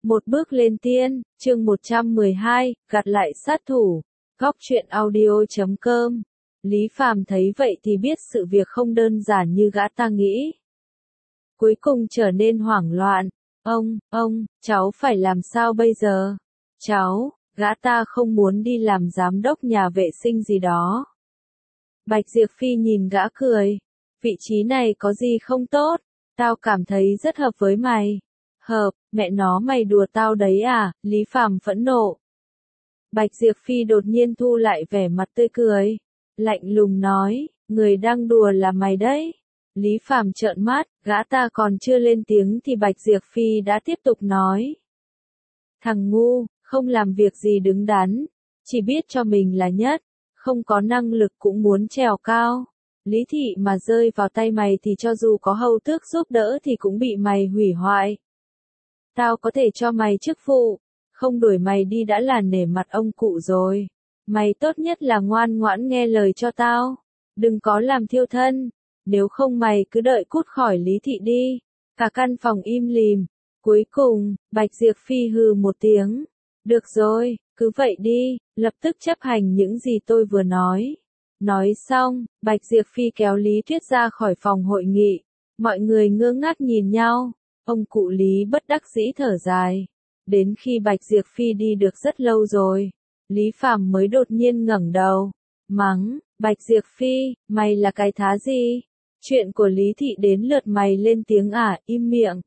Một bước lên tiên, chương 112, gặt lại sát thủ. Góc truyện audio.com. Lý Phàm thấy vậy thì biết sự việc không đơn giản như gã ta nghĩ. Cuối cùng trở nên hoảng loạn. Ông, cháu phải làm sao bây giờ? Cháu, gã ta không muốn đi làm giám đốc nhà vệ sinh gì đó. Bạch Diệp Phi nhìn gã cười. Vị trí này có gì không tốt? Tao cảm thấy rất hợp với mày. Hợp, mẹ nó mày đùa tao đấy à? Lý Phàm phẫn nộ. Bạch Diệp Phi đột nhiên thu lại vẻ mặt tươi cười. Lạnh lùng nói, người đang đùa là mày đấy. Lý Phàm trợn mắt, gã ta còn chưa lên tiếng thì Bạch Diệp Phi đã tiếp tục nói. Thằng ngu, không làm việc gì đứng đắn, chỉ biết cho mình là nhất, không có năng lực cũng muốn trèo cao. Lý thị mà rơi vào tay mày thì cho dù có hầu tước giúp đỡ thì cũng bị mày hủy hoại. Tao có thể cho mày chức vụ, không đuổi mày đi đã là nể mặt ông cụ rồi. Mày tốt nhất là ngoan ngoãn nghe lời cho tao, đừng có làm thiêu thân, nếu không mày cứ đợi cút khỏi Lý thị đi. Cả căn phòng im lìm. Cuối cùng, Bạch Diệp Phi hừ một tiếng. Được rồi, cứ vậy đi, lập tức chấp hành những gì tôi vừa nói. Nói xong, Bạch Diệp Phi kéo Lý Tuyết ra khỏi phòng hội nghị. Mọi người ngơ ngác nhìn nhau. Ông cụ Lý bất đắc dĩ thở dài. Đến khi Bạch Diệp Phi đi được rất lâu rồi, Lý Phàm mới đột nhiên ngẩng đầu, mắng, Bạch Diệp Phi, mày là cái thá gì? Chuyện của Lý thị đến lượt mày lên tiếng à, im miệng.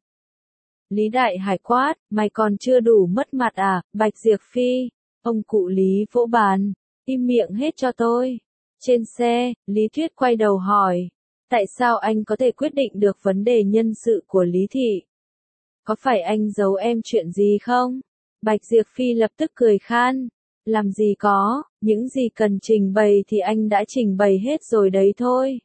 Lý Đại Hải quát, mày còn chưa đủ mất mặt à, Bạch Diệp Phi. Ông cụ Lý vỗ bàn, im miệng hết cho tôi. Trên xe, Lý Tuyết quay đầu hỏi, tại sao anh có thể quyết định được vấn đề nhân sự của Lý thị? Có phải anh giấu em chuyện gì không? Bạch Diệp Phi lập tức cười khan. Làm gì có, những gì cần trình bày thì anh đã trình bày hết rồi đấy thôi.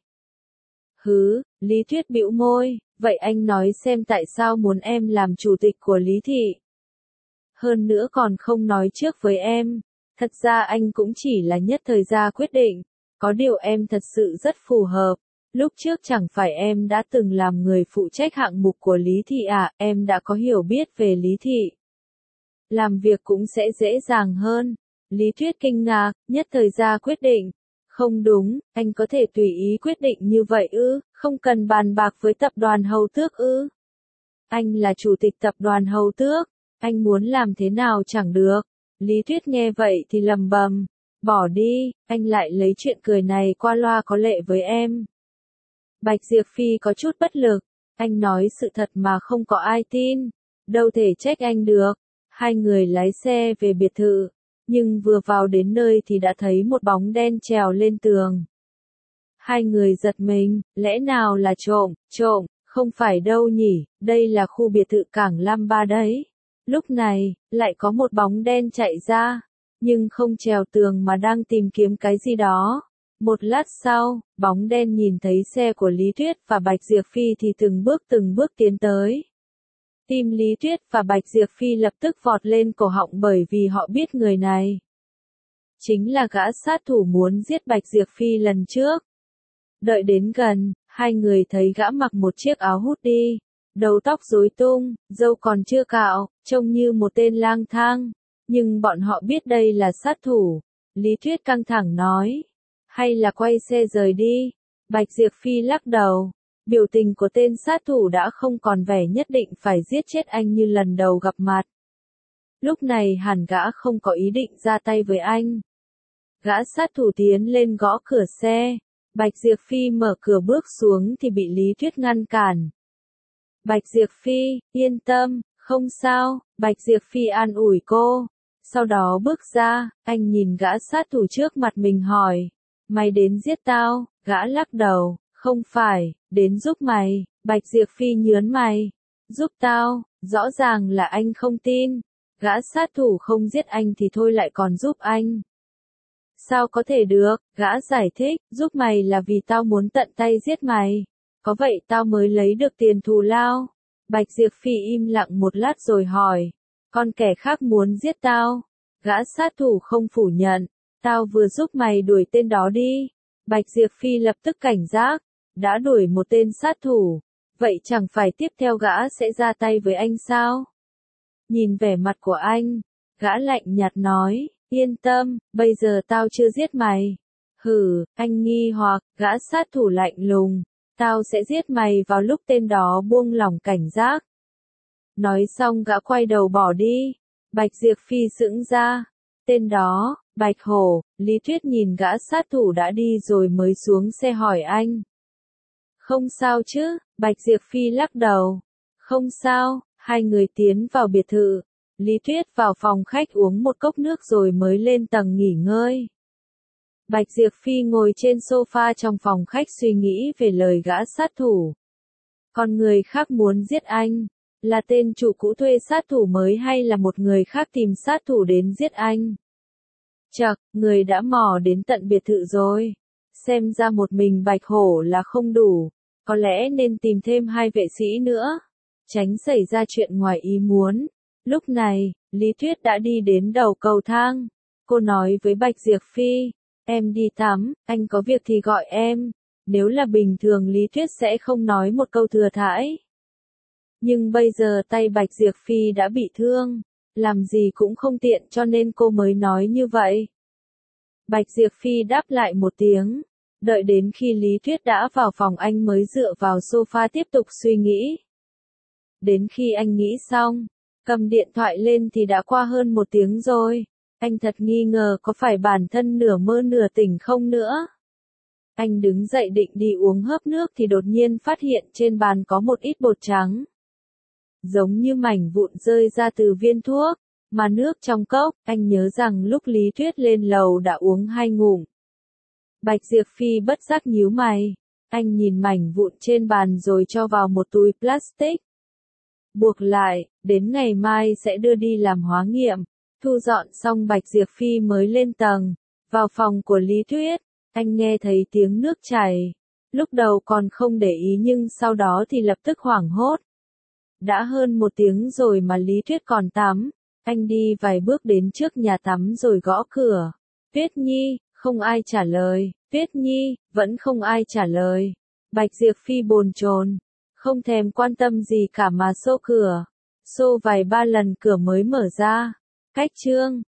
Hứ, Lý Tuyết bĩu môi, vậy anh nói xem tại sao muốn em làm chủ tịch của Lý thị? Hơn nữa còn không nói trước với em. Thật ra anh cũng chỉ là nhất thời ra quyết định. Có điều em thật sự rất phù hợp. Lúc trước chẳng phải em đã từng làm người phụ trách hạng mục của Lý thị à, em đã có hiểu biết về Lý thị. Làm việc cũng sẽ dễ dàng hơn. Lý Tuyết kinh ngạc, nhất thời ra quyết định. Không đúng, anh có thể tùy ý quyết định như vậy ư, không cần bàn bạc với tập đoàn Hầu Tước ư. Anh là chủ tịch tập đoàn Hầu Tước, anh muốn làm thế nào chẳng được. Lý Tuyết nghe vậy thì lầm bầm, bỏ đi, anh lại lấy chuyện cười này qua loa có lệ với em. Bạch Diệp Phi có chút bất lực, anh nói sự thật mà không có ai tin, đâu thể trách anh được. Hai người lái xe về biệt thự, nhưng vừa vào đến nơi thì đã thấy một bóng đen trèo lên tường. Hai người giật mình, lẽ nào là trộm, không phải đâu nhỉ, đây là khu biệt thự Cảng Lam Ba đấy. Lúc này, lại có một bóng đen chạy ra, nhưng không trèo tường mà đang tìm kiếm cái gì đó. Một lát sau, bóng đen nhìn thấy xe của Lý Tuyết và Bạch Diệp Phi thì từng bước tiến tới. Tim Lý Tuyết và Bạch Diệp Phi lập tức vọt lên cổ họng bởi vì họ biết người này chính là gã sát thủ muốn giết Bạch Diệp Phi lần trước. Đợi đến gần, hai người thấy gã mặc một chiếc áo hoodie, đầu tóc rối tung, râu còn chưa cạo, trông như một tên lang thang, nhưng bọn họ biết đây là sát thủ. Lý Tuyết căng thẳng nói, hay là quay xe rời đi. Bạch Diệp Phi lắc đầu. Biểu tình của tên sát thủ đã không còn vẻ nhất định phải giết chết anh như lần đầu gặp mặt. Lúc này hẳn gã không có ý định ra tay với anh. Gã sát thủ tiến lên gõ cửa xe. Bạch Diệp Phi mở cửa bước xuống thì bị Lý Tuyết ngăn cản. Bạch Diệp Phi, yên tâm, không sao, Bạch Diệp Phi an ủi cô. Sau đó bước ra, anh nhìn gã sát thủ trước mặt mình hỏi, mày đến giết tao? Gã lắc đầu, không phải, đến giúp mày. Bạch Diệp Phi nhớn mày. Giúp tao, rõ ràng là anh không tin. Gã sát thủ không giết anh thì thôi lại còn giúp anh. Sao có thể được, gã giải thích, giúp mày là vì tao muốn tận tay giết mày. Có vậy tao mới lấy được tiền thù lao. Bạch Diệp Phi im lặng một lát rồi hỏi, còn kẻ khác muốn giết tao? Gã sát thủ không phủ nhận, tao vừa giúp mày đuổi tên đó đi. Bạch Diệp Phi lập tức cảnh giác, đã đuổi một tên sát thủ, vậy chẳng phải tiếp theo gã sẽ ra tay với anh sao? Nhìn vẻ mặt của anh, gã lạnh nhạt nói, yên tâm, bây giờ tao chưa giết mày. Hử, anh nghi hoặc, gã sát thủ lạnh lùng, tao sẽ giết mày vào lúc tên đó buông lỏng cảnh giác. Nói xong gã quay đầu bỏ đi. Bạch Diệp Phi sững ra. Tên đó, Bạch Hổ. Lý Tuyết nhìn gã sát thủ đã đi rồi mới xuống xe hỏi anh. Không sao chứ, Bạch Diệp Phi lắc đầu. Không sao, hai người tiến vào biệt thự. Lý Tuyết vào phòng khách uống một cốc nước rồi mới lên tầng nghỉ ngơi. Bạch Diệp Phi ngồi trên sofa trong phòng khách suy nghĩ về lời gã sát thủ. Còn người khác muốn giết anh, là tên chủ cũ thuê sát thủ mới hay là một người khác tìm sát thủ đến giết anh? Chậc, người đã mò đến tận biệt thự rồi. Xem ra một mình Bạch Hổ là không đủ, có lẽ nên tìm thêm hai vệ sĩ nữa, tránh xảy ra chuyện ngoài ý muốn. Lúc này, Lý Tuyết đã đi đến đầu cầu thang. Cô nói với Bạch Diệp Phi, em đi tắm, anh có việc thì gọi em. Nếu là bình thường Lý Tuyết sẽ không nói một câu thừa thãi. Nhưng bây giờ tay Bạch Diệp Phi đã bị thương, làm gì cũng không tiện cho nên cô mới nói như vậy. Bạch Diệp Phi đáp lại một tiếng, đợi đến khi Lý Tuyết đã vào phòng anh mới dựa vào sofa tiếp tục suy nghĩ. Đến khi anh nghĩ xong, cầm điện thoại lên thì đã qua hơn 1 tiếng rồi. Anh thật nghi ngờ có phải bản thân nửa mơ nửa tỉnh không nữa. Anh đứng dậy định đi uống hớp nước thì đột nhiên phát hiện trên bàn có một ít bột trắng. Giống như mảnh vụn rơi ra từ viên thuốc, mà nước trong cốc, anh nhớ rằng lúc Lý Tuyết lên lầu đã uống 2 ngụm. Bạch Diệp Phi bất giác nhíu mày, anh nhìn mảnh vụn trên bàn rồi cho vào một túi plastic. Buộc lại, đến ngày mai sẽ đưa đi làm hóa nghiệm. Thu dọn xong Bạch Diệp Phi mới lên tầng, vào phòng của Lý Tuyết, anh nghe thấy tiếng nước chảy. Lúc đầu còn không để ý nhưng sau đó thì lập tức hoảng hốt. Đã hơn 1 tiếng rồi mà Lý Tuyết còn tắm. Anh đi vài bước đến trước nhà tắm rồi gõ cửa. Tuyết Nhi, không ai trả lời. Tuyết Nhi, vẫn không ai trả lời. Bạch Diệp Phi bồn chồn, không thèm quan tâm gì cả mà xô cửa. Xô vài ba lần cửa mới mở ra. Cách chương